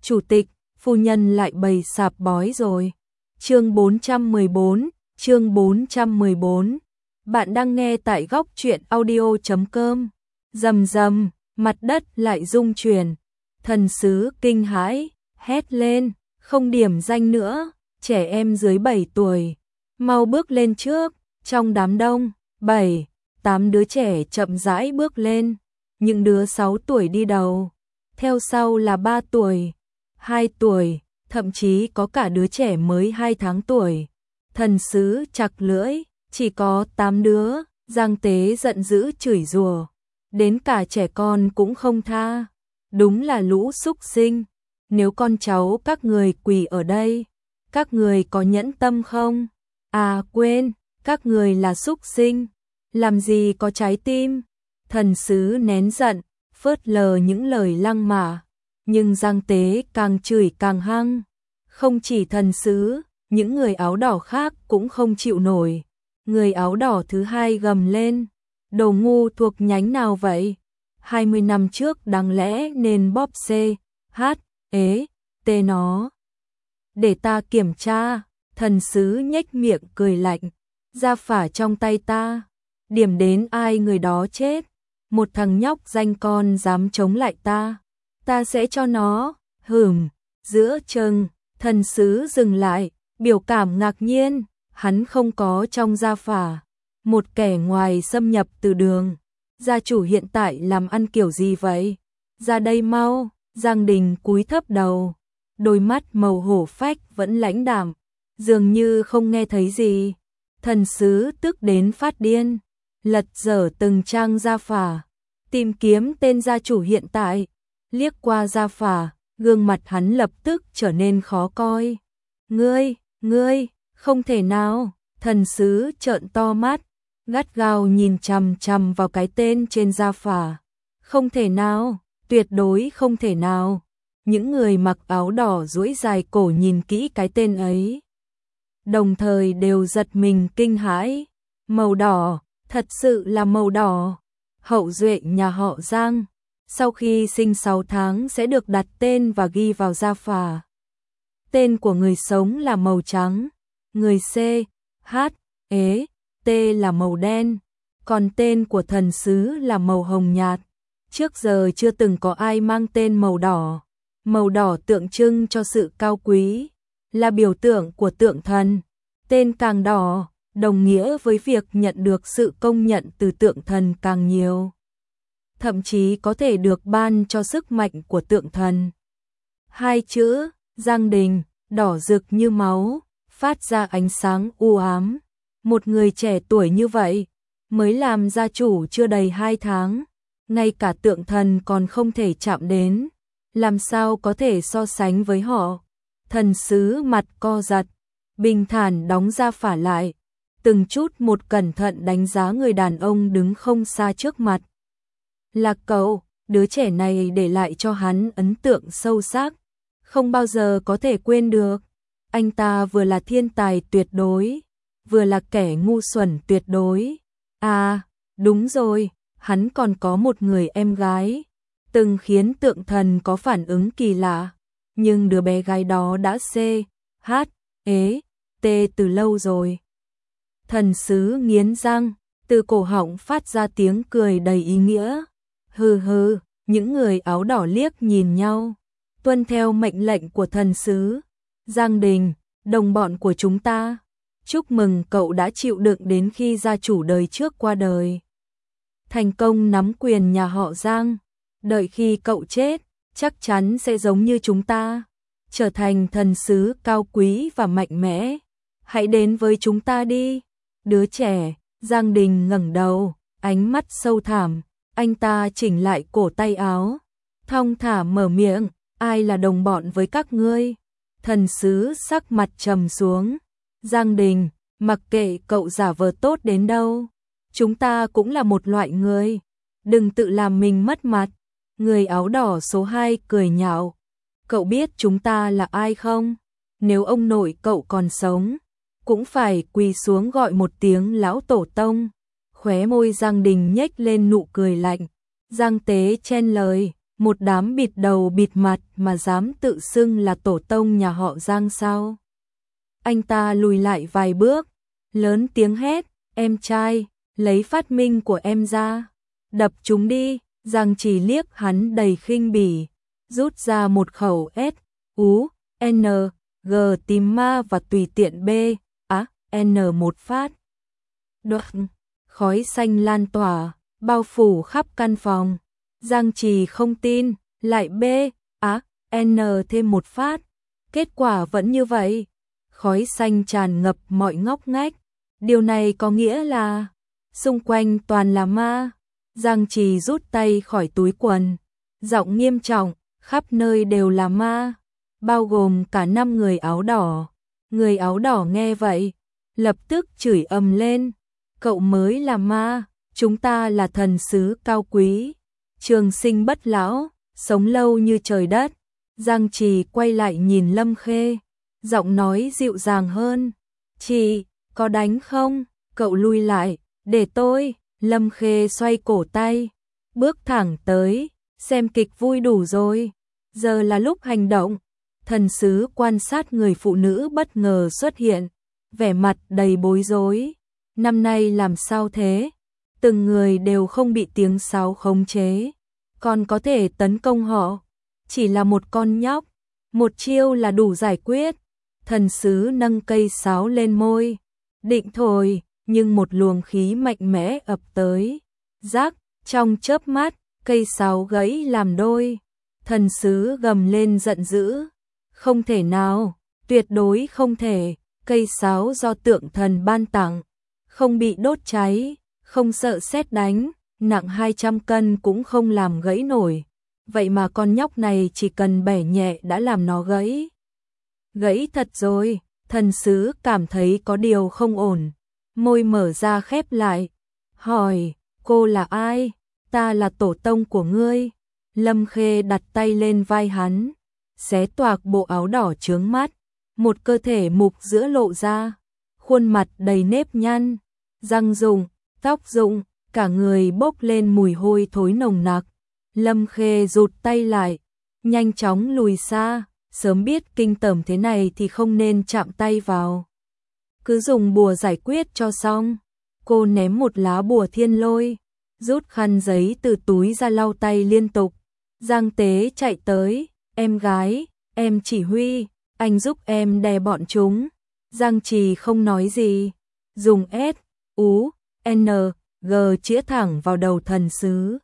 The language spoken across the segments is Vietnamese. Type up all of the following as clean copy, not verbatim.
chủ tịch, phu nhân lại bày sạp bói rồi. Chương 414, chương 414. Bạn đang nghe tại góc truyện audio.com. Rầm rầm, mặt đất lại rung chuyển. Thần sứ kinh hãi, hét lên, không điểm danh nữa, trẻ em dưới 7 tuổi. Mau bước lên trước, trong đám đông, 7, 8 đứa trẻ chậm rãi bước lên. Những đứa 6 tuổi đi đầu. Theo sau là 3 tuổi, 2 tuổi, thậm chí có cả đứa trẻ mới 2 tháng tuổi. Thần sứ chặt lưỡi, chỉ có 8 đứa, Giang Tế giận dữ chửi rủa, đến cả trẻ con cũng không tha. Đúng là lũ súc sinh, nếu con cháu các người quỳ ở đây, các người có nhẫn tâm không? À quên, các người là súc sinh, làm gì có trái tim? Thần sứ nén giận, phớt lờ những lời lăng mạ, nhưng Giang Tế càng chửi càng hăng. Không chỉ thần sứ, những người áo đỏ khác cũng không chịu nổi. Người áo đỏ thứ hai gầm lên, đồ ngu thuộc nhánh nào vậy? 20 năm trước đáng lẽ nên bóp C, H, ế, T nó. Để ta kiểm tra, thần sứ nhếch miệng cười lạnh, ra phả trong tay ta, điểm đến ai người đó chết. Một thằng nhóc danh con dám chống lại ta sẽ cho nó, giữa chừng, thần sứ dừng lại, biểu cảm ngạc nhiên, hắn không có trong gia phả. Một kẻ ngoài xâm nhập từ đường, gia chủ hiện tại làm ăn kiểu gì vậy? Ra đây mau, Giang Đình cúi thấp đầu, đôi mắt màu hổ phách vẫn lãnh đạm, dường như không nghe thấy gì. Thần sứ tức đến phát điên, lật dở từng trang gia phả, tìm kiếm tên gia chủ hiện tại, liếc qua gia phả, gương mặt hắn lập tức trở nên khó coi. Ngươi, không thể nào, thần sứ trợn to mắt, gắt gao nhìn chằm chằm vào cái tên trên gia phả. Không thể nào, tuyệt đối không thể nào. Những người mặc áo đỏ duỗi dài cổ nhìn kỹ cái tên ấy, đồng thời đều giật mình kinh hãi. Màu đỏ, thật sự là màu đỏ. Hậu duệ nhà họ Giang, sau khi sinh 6 tháng sẽ được đặt tên và ghi vào gia phả. Tên của người sống là màu trắng, người C, H, ế, T là màu đen, còn tên của thần sứ là màu hồng nhạt. Trước giờ chưa từng có ai mang tên màu đỏ. Màu đỏ tượng trưng cho sự cao quý, là biểu tượng của tượng thần. Tên càng đỏ, đồng nghĩa với việc nhận được sự công nhận từ tượng thần càng nhiều. Thậm chí có thể được ban cho sức mạnh của tượng thần. Hai chữ, Giang Đình, đỏ rực như máu, phát ra ánh sáng u ám. Một người trẻ tuổi như vậy, mới làm gia chủ chưa đầy 2 tháng, ngay cả tượng thần còn không thể chạm đến, làm sao có thể so sánh với họ. Thần sứ mặt co giật, bình thản đóng gia phả lại, từng chút một cẩn thận đánh giá người đàn ông đứng không xa trước mặt. Là cậu, đứa trẻ này để lại cho hắn ấn tượng sâu sắc, không bao giờ có thể quên được. Anh ta vừa là thiên tài tuyệt đối, vừa là kẻ ngu xuẩn tuyệt đối. À, đúng rồi, hắn còn có một người em gái, từng khiến tượng thần có phản ứng kỳ lạ, nhưng đứa bé gái đó đã C, H, ế, T từ lâu rồi. Thần sứ nghiến răng, từ cổ họng phát ra tiếng cười đầy ý nghĩa. Hừ, những người áo đỏ liếc nhìn nhau, tuân theo mệnh lệnh của thần sứ. Giang Đình, đồng bọn của chúng ta, chúc mừng cậu đã chịu đựng đến khi gia chủ đời trước qua đời. Thành công nắm quyền nhà họ Giang, đợi khi cậu chết, chắc chắn sẽ giống như chúng ta, trở thành thần sứ cao quý và mạnh mẽ. Hãy đến với chúng ta đi. Đứa trẻ, Giang Đình ngẩng đầu, ánh mắt sâu thẳm, anh ta chỉnh lại cổ tay áo, thong thả mở miệng, ai là đồng bọn với các ngươi? Thần sứ sắc mặt trầm xuống. Giang Đình, mặc kệ cậu giả vờ tốt đến đâu, chúng ta cũng là một loại người, đừng tự làm mình mất mặt. Người áo đỏ số 2 cười nhạo, cậu biết chúng ta là ai không? Nếu ông nội cậu còn sống, cũng phải quỳ xuống gọi một tiếng lão tổ tông. Khóe môi Giang Đình nhếch lên nụ cười lạnh. Giang Tế chen lời, một đám bịt đầu bịt mặt mà dám tự xưng là tổ tông nhà họ Giang sao? Anh ta lùi lại vài bước, lớn tiếng hét, em trai, lấy phát minh của em ra, đập chúng đi. Giang Trì liếc hắn đầy khinh bỉ, rút ra một khẩu S, U, N, G tìm ma và tùy tiện B, N một phát. Đột, khói xanh lan tỏa, bao phủ khắp căn phòng. Giang Trì không tin, lại B, N thêm một phát. Kết quả vẫn như vậy. Khói xanh tràn ngập mọi ngóc ngách. Điều này có nghĩa là xung quanh toàn là ma. Giang Trì rút tay khỏi túi quần, giọng nghiêm trọng, khắp nơi đều là ma, bao gồm cả 5 người áo đỏ. Người áo đỏ nghe vậy, lập tức chửi ầm lên, cậu mới là ma, chúng ta là thần sứ cao quý, trường sinh bất lão, sống lâu như trời đất. Giang Trì quay lại nhìn Lâm Khê, giọng nói dịu dàng hơn, chị, có đánh không? Cậu lui lại, để tôi. Lâm Khê xoay cổ tay, bước thẳng tới, xem kịch vui đủ rồi, giờ là lúc hành động. Thần sứ quan sát người phụ nữ bất ngờ xuất hiện, vẻ mặt đầy bối rối. Năm nay làm sao thế? Từng người đều không bị tiếng sáo khống chế, còn có thể tấn công họ. Chỉ là một con nhóc, một chiêu là đủ giải quyết. Thần sứ nâng cây sáo lên môi, định thổi, nhưng một luồng khí mạnh mẽ ập tới. Rắc, trong chớp mắt, cây sáo gãy làm đôi. Thần sứ gầm lên giận dữ. Không thể nào, tuyệt đối không thể. Cây sáo do tượng thần ban tặng, không bị đốt cháy, không sợ sét đánh, nặng 200 cân cũng không làm gãy nổi. Vậy mà con nhóc này chỉ cần bẻ nhẹ đã làm nó gãy. Gãy thật rồi, thần sứ cảm thấy có điều không ổn. Môi mở ra khép lại, hỏi, cô là ai? Ta là tổ tông của ngươi. Lâm Khê đặt tay lên vai hắn, xé toạc bộ áo đỏ chướng mắt, một cơ thể mục giữa lộ ra, khuôn mặt đầy nếp nhăn, răng rụng, tóc rụng, cả người bốc lên mùi hôi thối nồng nặc. Lâm Khê rụt tay lại, nhanh chóng lùi xa, sớm biết kinh tởm thế này thì không nên chạm tay vào. Cứ dùng bùa giải quyết cho xong. Cô ném một lá bùa thiên lôi, rút khăn giấy từ túi ra lau tay liên tục. Giang Tế chạy tới, em gái, em chỉ huy, anh giúp em đè bọn chúng. Giang Trì không nói gì, dùng S, U, N, G chĩa thẳng vào đầu thần sứ,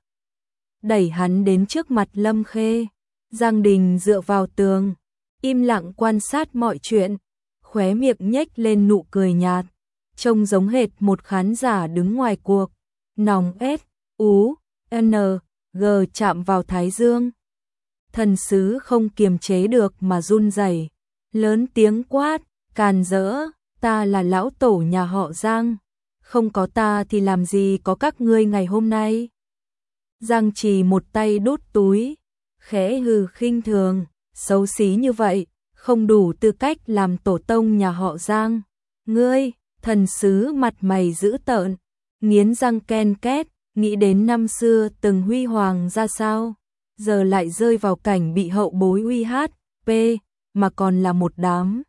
đẩy hắn đến trước mặt Lâm Khê. Giang Đình dựa vào tường, im lặng quan sát mọi chuyện, khóe miệng nhếch lên nụ cười nhạt, trông giống hệt một khán giả đứng ngoài cuộc. Nòng S, U, N, G chạm vào thái dương. Thần sứ không kiềm chế được mà run rẩy, lớn tiếng quát, càn rỡ, ta là lão tổ nhà họ Giang, không có ta thì làm gì có các ngươi ngày hôm nay. Giang Trì một tay đút túi, khẽ hừ khinh thường, xấu xí như vậy, không đủ tư cách làm tổ tông nhà họ Giang. Ngươi, thần sứ mặt mày dữ tợn, nghiến răng ken két, nghĩ đến năm xưa từng huy hoàng ra sao, giờ lại rơi vào cảnh bị hậu bối uy hát, p, mà còn là một đám.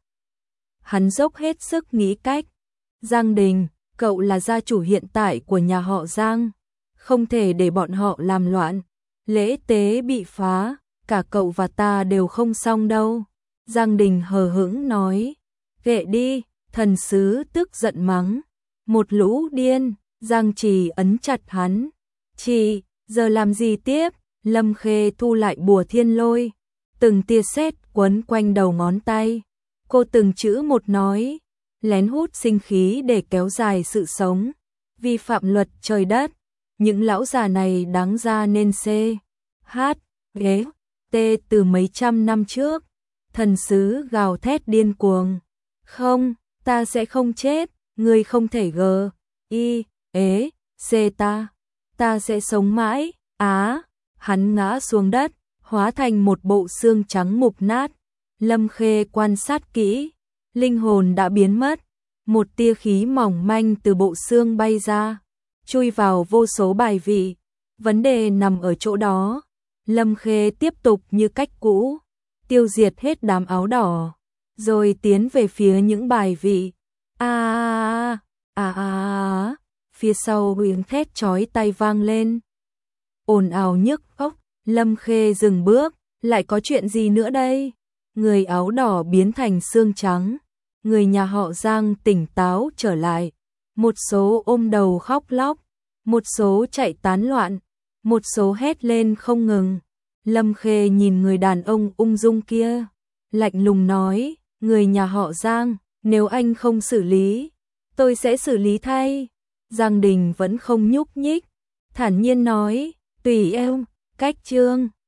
Hắn dốc hết sức nghĩ cách. Giang Đình, cậu là gia chủ hiện tại của nhà họ Giang, không thể để bọn họ làm loạn, lễ tế bị phá, cả cậu và ta đều không xong đâu. Giang Đình hờ hững nói, kệ đi. Thần sứ tức giận mắng, một lũ điên. Giang Trì ấn chặt hắn, chị, giờ làm gì tiếp? Lâm Khê thu lại bùa thiên lôi, từng tia sét quấn quanh đầu ngón tay. Cô từng chữ một nói, lén hút sinh khí để kéo dài sự sống, vi phạm luật trời đất. Những lão già này đáng ra nên C, H, G, T từ mấy trăm năm trước. Thần sứ gào thét điên cuồng, không, ta sẽ không chết, ngươi không thể G, I, ế, C ta sẽ sống mãi. Hắn ngã xuống đất, hóa thành một bộ xương trắng mục nát. Lâm Khê quan sát kỹ, linh hồn đã biến mất, một tia khí mỏng manh từ bộ xương bay ra, chui vào vô số bài vị. Vấn đề nằm ở chỗ đó, Lâm Khê tiếp tục như cách cũ, tiêu diệt hết đám áo đỏ, rồi tiến về phía những bài vị. Phía sau tiếng thét chói tai vang lên. Ồn ào nhức óc, Lâm Khê dừng bước, lại có chuyện gì nữa đây? Người áo đỏ biến thành xương trắng, người nhà họ Giang tỉnh táo trở lại, một số ôm đầu khóc lóc, một số chạy tán loạn, một số hét lên không ngừng. Lâm Khê nhìn người đàn ông ung dung kia, lạnh lùng nói, người nhà họ Giang, nếu anh không xử lý, tôi sẽ xử lý thay. Giang Đình vẫn không nhúc nhích, thản nhiên nói, tùy em, cách chương.